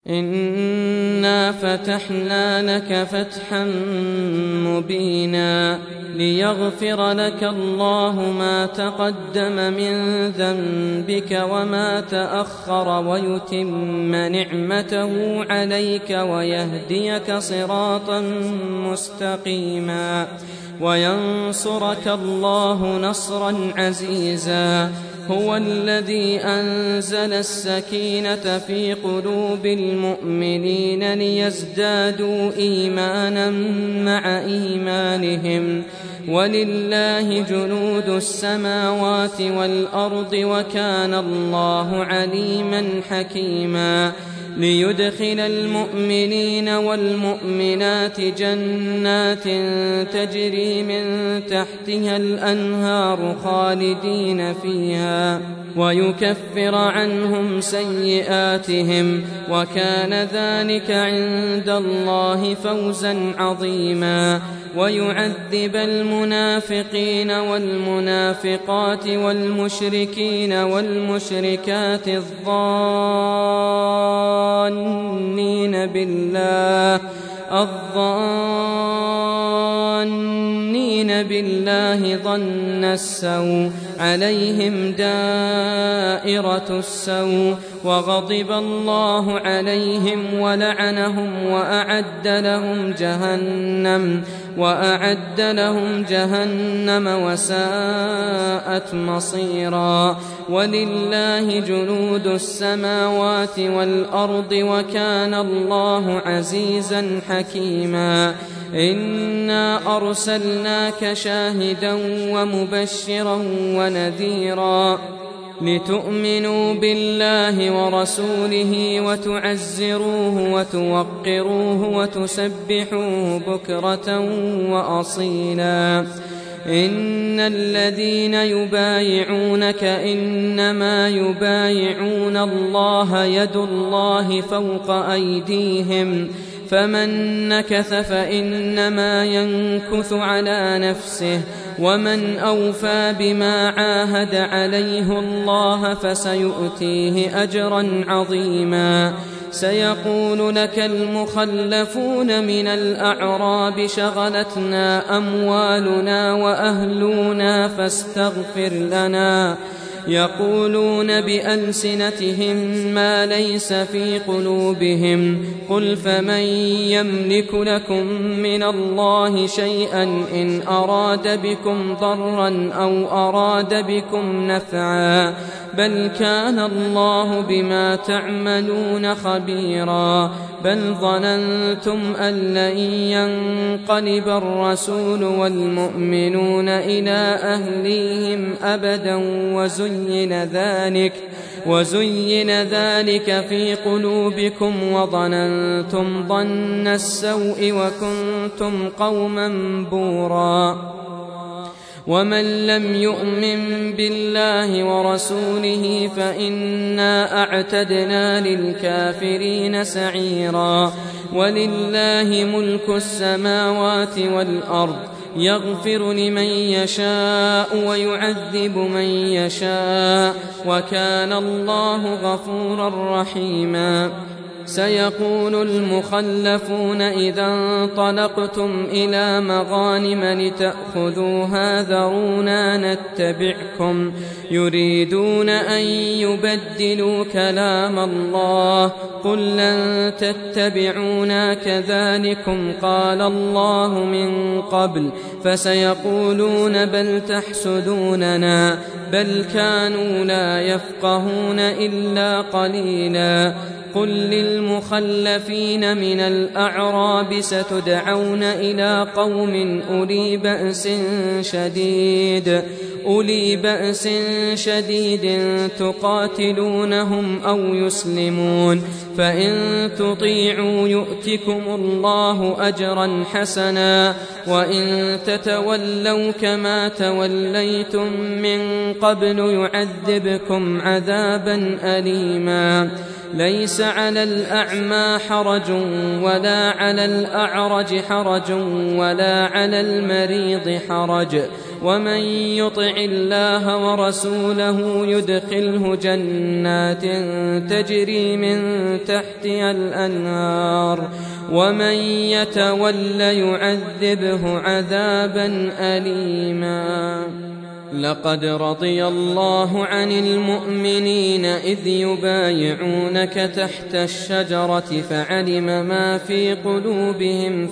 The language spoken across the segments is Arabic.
إنا فتحنا لك فتحا مبينا ليغفر لك الله ما تقدم من ذنبك وما تأخر ويتم نعمته عليك ويهديك صراطا مستقيما وينصرك الله نصرا عزيزا. هو الذي أنزل السكينة في قلوب المؤمنين ليزدادوا إيمانا مع إيمانهم ولله جنود السماوات والأرض وكان الله عليما حكيما. ليدخل المؤمنين والمؤمنات جنات تجري من تحتها الأنهار خالدين فيها ويكفر عنهم سيئاتهم وكان ذلك عند الله فوزا عظيما. ويعذب المنافقين والمنافقات والمشركين والمشركات الظانين بالله ظن السوء عليهم دائرة السوء وغضب الله عليهم ولعنهم وأعد لهم جهنم وساءت مصيرا. ولله جنود السماوات والأرض وكان الله عزيزا حكيما. إنا أرسلناك شاهدا ومبشرا ونذيرا لتؤمنوا بالله ورسوله وتعزروه وتوقروه وتسبحوه بكرة وأصيلا. إن الذين يبايعونك إنما يبايعون الله يد الله فوق أيديهم فمن نكث فإنما ينكث على نفسه ومن أوفى بما عاهد عليه الله فسيؤتيه أجرا عظيما. سيقول لك المخلفون من الأعراب شغلتنا أموالنا وأهلنا فاستغفر لنا يقولون بألسنتهم ما ليس في قلوبهم قل فمن يملك لكم من الله شيئا إن أراد بكم ضرا أو أراد بكم نفعا بل كان الله بما تعملون خبيرا. بل ظننتم أن لن ينقلب الرسول والمؤمنون إلى أهليهم أبدا وزين ذلك في قلوبكم وظننتم ظن السوء وكنتم قوما بورا. ومن لم يؤمن بالله ورسوله فإنا أعتدنا للكافرين سعيرا. ولله ملك السماوات والأرض يغفر لمن يشاء ويعذب من يشاء وكان الله غفورا رحيما. سيقول المخلفون إذا انطلقتم إلى مغانم لتأخذوها ذرونا نتبعكم يريدون أن يبدلوا كلام الله قل لن تتبعونا كذلكم قال الله من قبل فسيقولون بل تحسدوننا بل كانوا لا يفقهون إلا قليلا. قل للمخلفين من الأعراب ستدعون إلى قوم أولي بأس شديد تقاتلونهم أو يسلمون فإن تطيعوا يؤتكم الله أجرا حسنا وإن تتولوا كما توليتم من قبل يعذبكم عذابا أليما. ليس على الأعمى حرج ولا على الأعرج حرج ولا على المريض حرج ومن يطع الله ورسوله يدخله جنات تجري من تحتها الأنهار ومن يتول يعذبه عذابا أليما. لقد رضي الله عن المؤمنين إذ يبايعونك تحت الشجرة فعلم ما في قلوبهم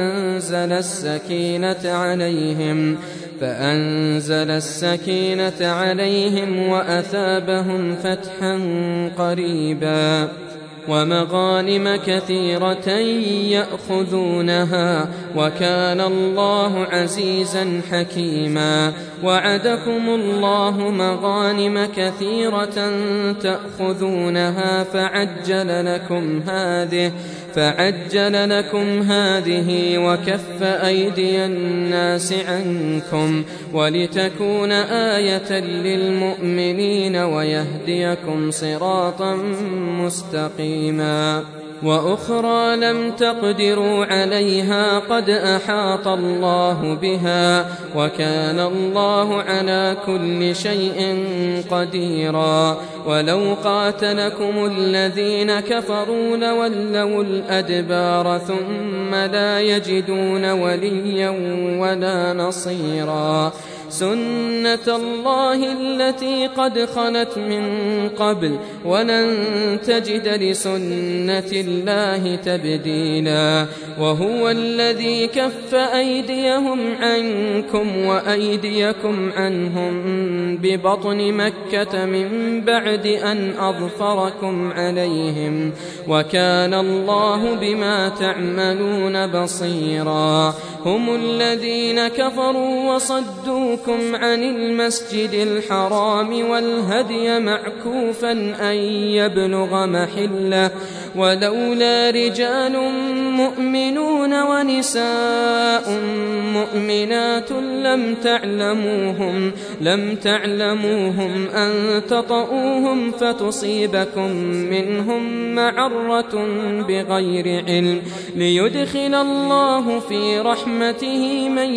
فأنزل السكينة عليهم وأثابهم فتحا قريبا ومغانم كثيرة يأخذونها وكان الله عزيزا حكيما. وعدكم الله مغانم كثيرة تأخذونها فعجل لكم هذه وكف أيدي الناس عنكم ولتكون آية للمؤمنين ويهديكم صراطا مستقيما. وأخرى لم تقدروا عليها قد أحاط الله بها وكان الله على كل شيء قديرا. ولو قاتلكم الذين كفروا لولوا الأدبار ثم لا يجدون وليا ولا نصيرا. سنة الله التي قد خلت من قبل ولن تجد لسنة الله تبديلا. وهو الذي كف أيديهم عنكم وأيديكم عنهم ببطن مكة من بعد أن أظفركم عليهم وكان الله بما تعملون بصيرا. هم الذين كفروا وصدوكم عن المسجد الحرام والهدي معكوفا أن يبلغ محله ولولا رجال مؤمنون ونساء مؤمنات لم تعلموهم أن تطؤوهم فتصيبكم منهم معرة بغير علم ليدخل الله في رحمته من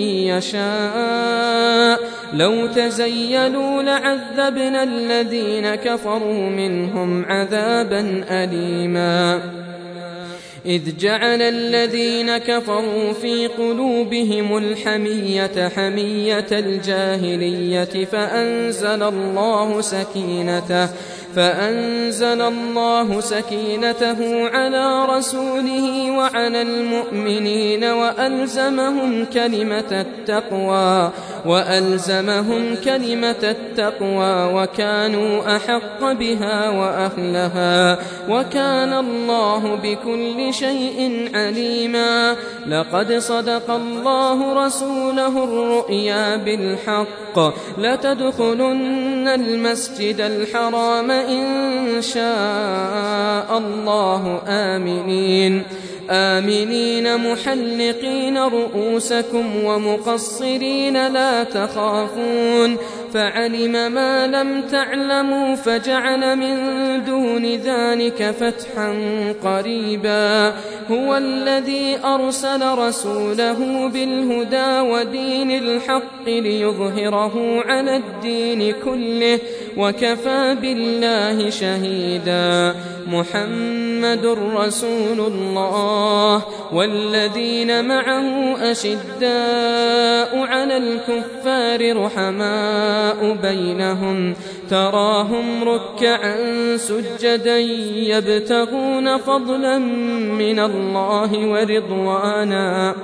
يشاء. لو تزيلوا لعذبنا الذين كفروا منهم عذابا أليما. إذ جعل الذين كفروا في قلوبهم الحمية حمية الجاهلية فأنزل الله سكينته على رسوله وعلى المؤمنين وألزمهم كلمة التقوى وكانوا أحق بها وأهلها وكان الله بكل شيء عليما. لقد صدق الله رسوله الرؤيا بالحق لتدخلن المسجد الحرام إن شاء الله آمنين محلقين رؤوسكم ومقصرين لا تخافون فعلم ما لم تعلموا فجعل من دون ذلك فتحا قريبا. هو الذي أرسل رسوله بالهدى ودين الحق ليظهره على الدين كله وكفى بالله شهيدا. محمد رسول الله والذين معه أشداء على الكفار رحماء بينهم تراهم ركعا سجدا يبتغون فضلا من الله ورضوانا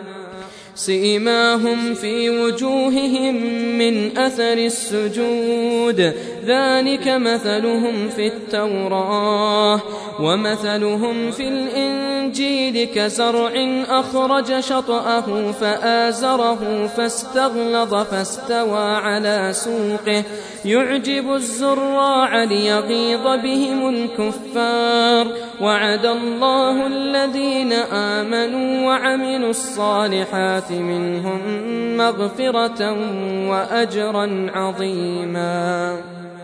سيماهم في وجوههم من أثر السجود ذلك مثلهم في التوراة ومثلهم في الإنجيل كزرع أخرج شطأه فآزره فاستغلظ فاستوى على سوقه يعجب الزراع ليغيظ بهم الكفار. وعد الله الذين آمنوا وعملوا الصالحات منهم مغفرة وأجرا عظيما.